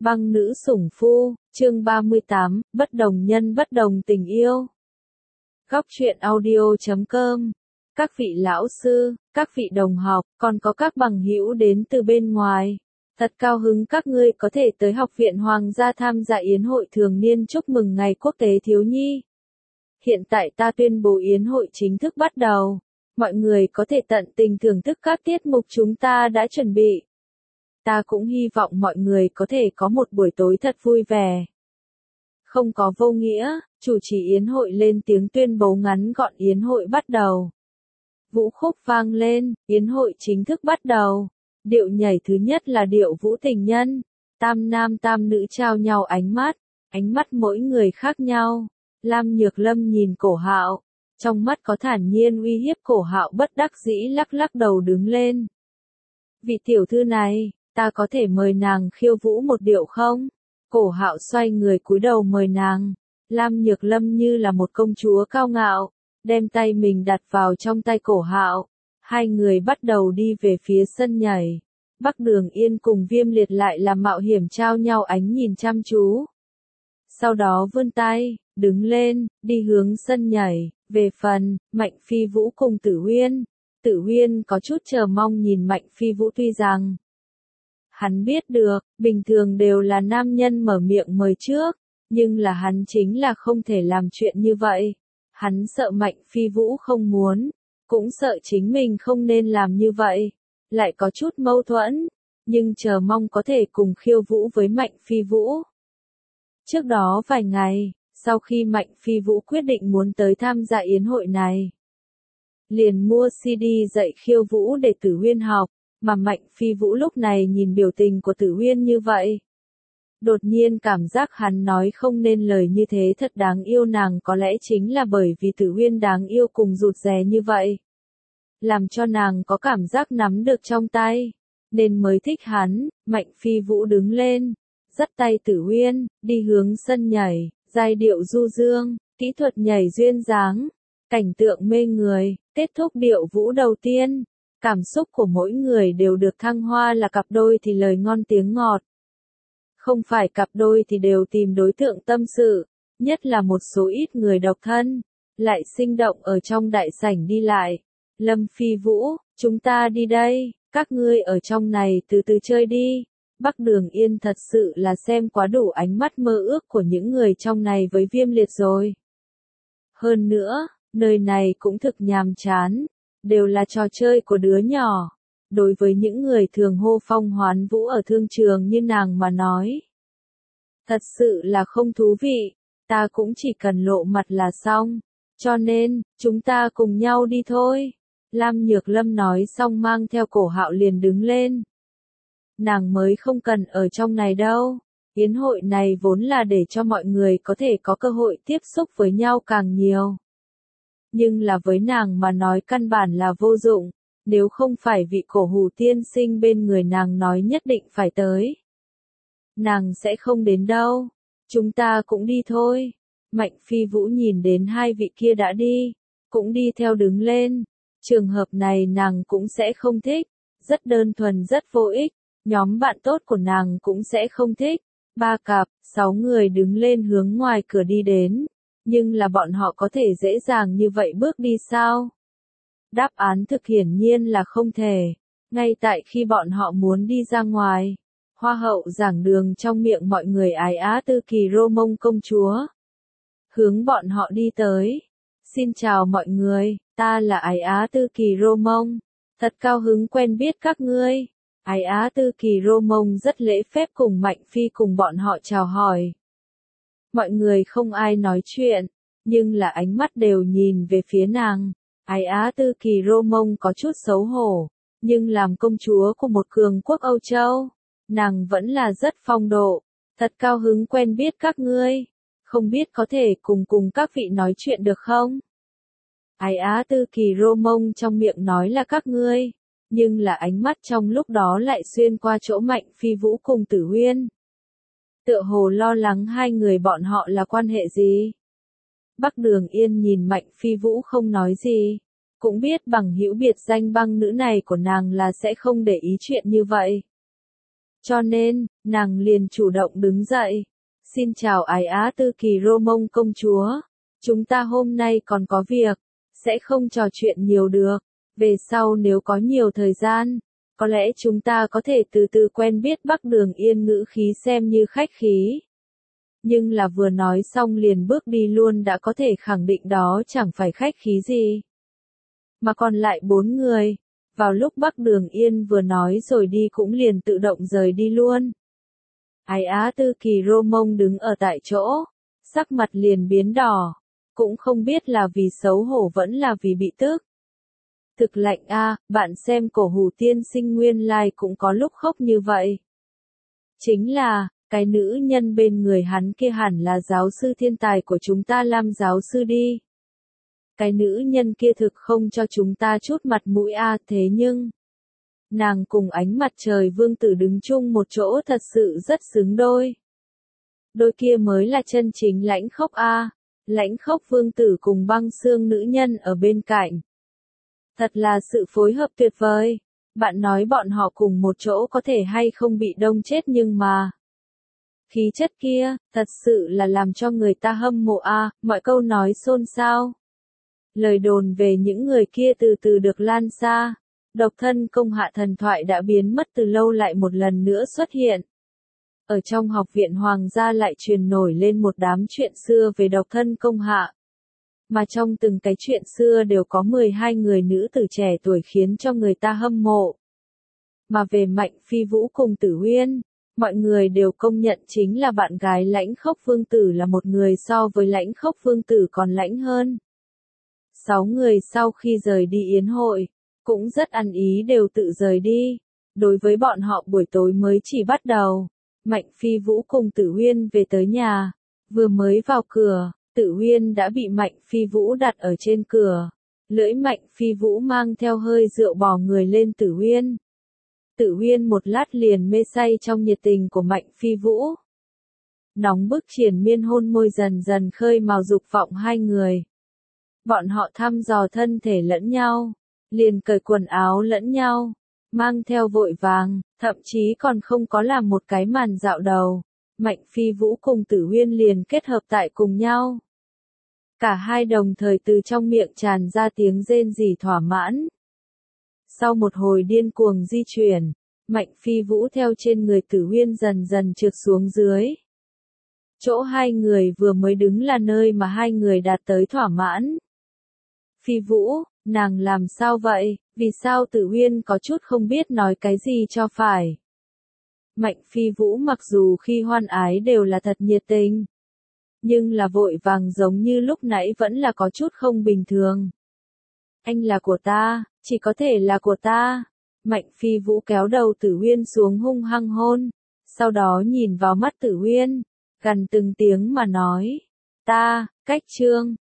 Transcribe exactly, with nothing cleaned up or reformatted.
Băng nữ sủng phu, chương ba mươi tám, bất đồng nhân bất đồng tình yêu. Góc truyện audio chấm com. Các vị lão sư, các vị đồng học, còn có các bằng hữu đến từ bên ngoài. Thật cao hứng các ngươi có thể tới Học viện Hoàng gia tham gia yến hội thường niên chúc mừng Ngày Quốc tế Thiếu nhi. Hiện tại ta tuyên bố yến hội chính thức bắt đầu. Mọi người có thể tận tình thưởng thức các tiết mục chúng ta đã chuẩn bị. Ta cũng hy vọng mọi người có thể có một buổi tối thật vui vẻ. Không có vô nghĩa, chủ trì yến hội lên tiếng tuyên bố ngắn gọn yến hội bắt đầu. Vũ khúc vang lên, yến hội chính thức bắt đầu. Điệu nhảy thứ nhất là điệu vũ tình nhân. Tam nam tam nữ trao nhau ánh mắt, ánh mắt mỗi người khác nhau. Lam Nhược Lâm nhìn Cổ Hạo, trong mắt có thản nhiên uy hiếp. Cổ Hạo bất đắc dĩ lắc lắc đầu đứng lên. Vị tiểu thư này, ta có thể mời nàng khiêu vũ một điệu không? Cổ Hạo xoay người cúi đầu mời nàng. Lam Nhược Lâm như là một công chúa cao ngạo, đem tay mình đặt vào trong tay Cổ Hạo. Hai người bắt đầu đi về phía sân nhảy. Bắc Đường Yên cùng Viêm Liệt lại làm mạo hiểm trao nhau ánh nhìn chăm chú. Sau đó vươn tay, đứng lên, đi hướng sân nhảy. Về phần, Mạnh Phi Vũ cùng Tử Huyên. Tử Huyên có chút chờ mong nhìn Mạnh Phi Vũ, tuy rằng hắn biết được, bình thường đều là nam nhân mở miệng mời trước, nhưng là hắn chính là không thể làm chuyện như vậy. Hắn sợ Mạnh Phi Vũ không muốn, cũng sợ chính mình không nên làm như vậy, lại có chút mâu thuẫn, nhưng chờ mong có thể cùng khiêu vũ với Mạnh Phi Vũ. Trước đó vài ngày, sau khi Mạnh Phi Vũ quyết định muốn tới tham gia yến hội này, liền mua xê đê dạy khiêu vũ để Tử Huyên học. Mà Mạnh Phi Vũ lúc này nhìn biểu tình của Tử Huyên như vậy, đột nhiên cảm giác hắn nói không nên lời như thế thật đáng yêu. Nàng có lẽ chính là bởi vì Tử Huyên đáng yêu cùng rụt rè như vậy, làm cho nàng có cảm giác nắm được trong tay, nên mới thích hắn. Mạnh Phi Vũ đứng lên, dắt tay Tử Huyên, đi hướng sân nhảy, giai điệu du dương, kỹ thuật nhảy duyên dáng, cảnh tượng mê người. Kết thúc điệu vũ đầu tiên, cảm xúc của mỗi người đều được thăng hoa, là cặp đôi thì lời ngon tiếng ngọt. Không phải cặp đôi thì đều tìm đối tượng tâm sự, nhất là một số ít người độc thân, lại sinh động ở trong đại sảnh đi lại. Lâm Phi Vũ, chúng ta đi đây, các ngươi ở trong này từ từ chơi đi. Bắc Đường Yên thật sự là xem quá đủ ánh mắt mơ ước của những người trong này với Viêm Liệt rồi. Hơn nữa, nơi này cũng thực nhàm chán, đều là trò chơi của đứa nhỏ. Đối với những người thường hô phong hoán vũ ở thương trường như nàng mà nói, thật sự là không thú vị. Ta cũng chỉ cần lộ mặt là xong, cho nên, chúng ta cùng nhau đi thôi. Lam Nhược Lâm nói xong mang theo Cổ Hạo liền đứng lên. Nàng mới không cần ở trong này đâu. Yến hội này vốn là để cho mọi người có thể có cơ hội tiếp xúc với nhau càng nhiều. Nhưng là với nàng mà nói căn bản là vô dụng, nếu không phải vị Cổ Hủ tiên sinh bên người nàng nói nhất định phải tới, nàng sẽ không đến đâu. Chúng ta cũng đi thôi. Mạnh Phi Vũ nhìn đến hai vị kia đã đi, cũng đi theo đứng lên. Trường hợp này nàng cũng sẽ không thích, rất đơn thuần rất vô ích, nhóm bạn tốt của nàng cũng sẽ không thích. Ba cặp, sáu người đứng lên hướng ngoài cửa đi đến. Nhưng là bọn họ có thể dễ dàng như vậy bước đi sao? Đáp án thực hiển nhiên là không thể. Ngay tại khi bọn họ muốn đi ra ngoài, Hoa hậu giảng đường trong miệng mọi người ái á Tư Kỳ Rô Mông công chúa hướng bọn họ đi tới. Xin chào mọi người, ta là Ái Á Tư Kỳ Rô Mông, thật cao hứng quen biết các ngươi. Ái Á Tư Kỳ Rô Mông rất lễ phép cùng Mạnh Phi cùng bọn họ chào hỏi. Mọi người không ai nói chuyện, nhưng là ánh mắt đều nhìn về phía nàng. Ái Á Tư Kỳ Rô Mông có chút xấu hổ, nhưng làm công chúa của một cường quốc Âu Châu, nàng vẫn là rất phong độ. Thật cao hứng quen biết các ngươi, không biết có thể cùng cùng các vị nói chuyện được không? Ái Á Tư Kỳ Rô Mông trong miệng nói là các ngươi, nhưng là ánh mắt trong lúc đó lại xuyên qua chỗ Mạnh Phi Vũ cùng Tử Huyên. Tựa hồ lo lắng hai người bọn họ là quan hệ gì. Bắc Đường Yên nhìn Mạnh Phi Vũ không nói gì, cũng biết bằng hữu biệt danh băng nữ này của nàng là sẽ không để ý chuyện như vậy. Cho nên, nàng liền chủ động đứng dậy. Xin chào ái Á Tư Kỳ Rô Mông công chúa. Chúng ta hôm nay còn có việc, sẽ không trò chuyện nhiều được. Về sau nếu có nhiều thời gian, có lẽ chúng ta có thể từ từ quen biết. Bắc Đường Yên ngữ khí xem như khách khí. Nhưng là vừa nói xong liền bước đi luôn, đã có thể khẳng định đó chẳng phải khách khí gì. Mà còn lại bốn người, vào lúc Bắc Đường Yên vừa nói rồi đi cũng liền tự động rời đi luôn. Ái Á Tư Kỳ Rô Mông đứng ở tại chỗ, sắc mặt liền biến đỏ, cũng không biết là vì xấu hổ vẫn là vì bị tức. Thực lạnh a, bạn xem Cổ Hủ tiên sinh nguyên lai cũng có lúc khóc như vậy. Chính là, cái nữ nhân bên người hắn kia hẳn là giáo sư thiên tài của chúng ta Lam giáo sư đi. Cái nữ nhân kia thực không cho chúng ta chút mặt mũi a, thế nhưng nàng cùng Ánh Mặt Trời vương tử đứng chung một chỗ thật sự rất xứng đôi. Đôi kia mới là chân chính lãnh khốc a, lãnh khốc vương tử cùng băng xương nữ nhân ở bên cạnh. Thật là sự phối hợp tuyệt vời. Bạn nói bọn họ cùng một chỗ có thể hay không bị đông chết, nhưng mà khí chất kia, thật sự là làm cho người ta hâm mộ a, mọi câu nói xôn xao. Lời đồn về những người kia từ từ được lan xa. Độc thân công hạ thần thoại đã biến mất từ lâu lại một lần nữa xuất hiện. Ở trong học viện hoàng gia lại truyền nổi lên một đám chuyện xưa về độc thân công hạ. Mà trong từng cái chuyện xưa đều có mười hai người nữ tử trẻ tuổi khiến cho người ta hâm mộ. Mà về Mạnh Phi Vũ cùng Tử Uyên, mọi người đều công nhận chính là bạn gái lãnh khốc vương tử là một người so với lãnh khốc vương tử còn lãnh hơn. Sáu người sau khi rời đi yến hội, cũng rất ăn ý đều tự rời đi. Đối với bọn họ buổi tối mới chỉ bắt đầu. Mạnh Phi Vũ cùng Tử Uyên về tới nhà. Vừa mới vào cửa, Tử Uyên đã bị Mạnh Phi Vũ đặt ở trên cửa. Lưỡi Mạnh Phi Vũ mang theo hơi rượu bò người lên Tử Uyên. Tử Uyên một lát liền mê say trong nhiệt tình của Mạnh Phi Vũ. Nóng bức triền miên hôn môi dần dần khơi mào dục vọng hai người. Bọn họ thăm dò thân thể lẫn nhau, liền cởi quần áo lẫn nhau, mang theo vội vàng, thậm chí còn không có làm một cái màn dạo đầu. Mạnh Phi Vũ cùng Tử Uyên liền kết hợp tại cùng nhau. Cả hai đồng thời từ trong miệng tràn ra tiếng rên rỉ thỏa mãn. Sau một hồi điên cuồng di chuyển, Mạnh Phi Vũ theo trên người Tử Uyên dần dần trượt xuống dưới. Chỗ hai người vừa mới đứng là nơi mà hai người đạt tới thỏa mãn. Phi Vũ, nàng làm sao vậy, vì sao Tử Uyên có chút không biết nói cái gì cho phải. Mạnh Phi Vũ mặc dù khi hoan ái đều là thật nhiệt tình, nhưng là vội vàng giống như lúc nãy vẫn là có chút không bình thường. Anh là của ta, chỉ có thể là của ta. Mạnh Phi Vũ kéo đầu Tử Uyên xuống hung hăng hôn, sau đó nhìn vào mắt Tử Uyên, gần từng tiếng mà nói, ta, cách trương,